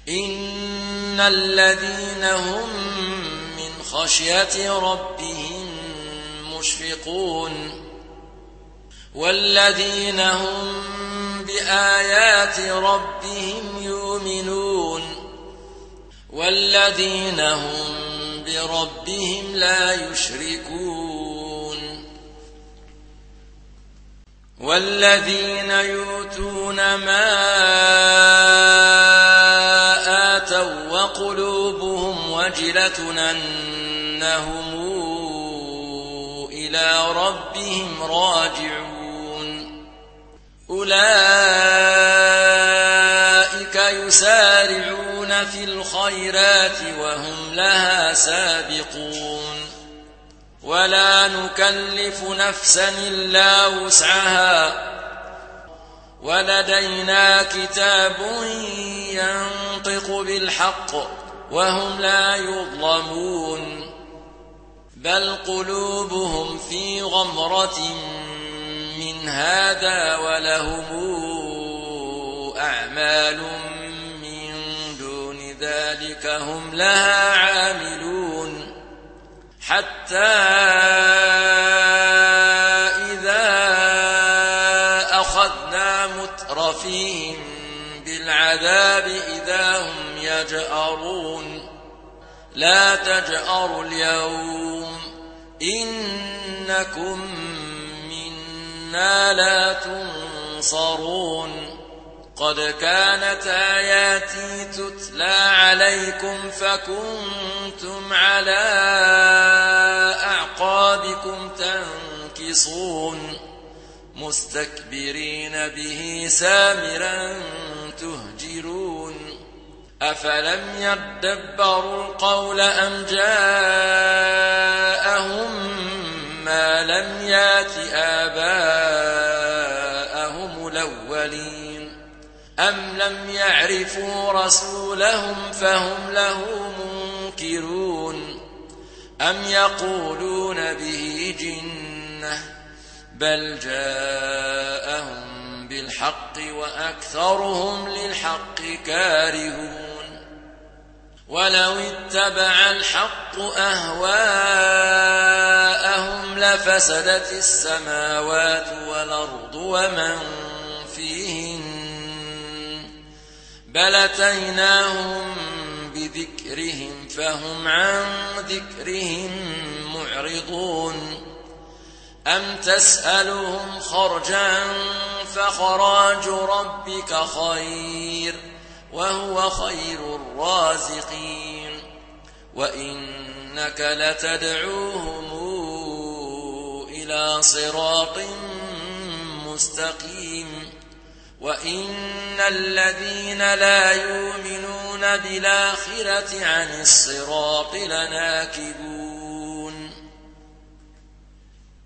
إن الذين هم من خشية ربهم مشفقون والذين هم بآيات ربهم يؤمنون والذين هم بربهم لا يشركون والذين يؤتون ما آتوا وقلوبهم وجلة أنهم إلى ربهم راجعون أولئك يسارعون في الخيرات وهم لها سابقون ولا نكلف نفسا إلا وسعها ولدينا كتاب ينطق بالحق وهم لا يظلمون بل قلوبهم في غمرة من هذا ولهم أعمال من دون ذلك هم لها عاملون حتى إذا أخذنا مترفيهم بالعذاب إذا هم يجأرون لا تجأروا اليوم إنكم منا لا تنصرون قد كانت آياتي تتلى عليكم فكنتم على أعقابكم تنكصون مستكبرين به سامرا تهجرون أفلم يدبروا القول أم جاءهم ما لم يات آباءهم الأولين أم لم يعرفوا رسولهم فهم له منكرون أم يقولون به جنة بل جاءهم بالحق وأكثرهم للحق كارهون ولو اتبع الحق أهواءهم لفسدت السماوات والأرض ومن فيهن بل أتيناهم بذكرهم فهم عن ذكرهم معرضون أم تسألهم خرجا فخراج ربك خير وهو خير الرازقين وإنك لتدعوهم إلى صراط مستقيم وإن الذين لا يؤمنون بالآخرة عن الصراط لناكبون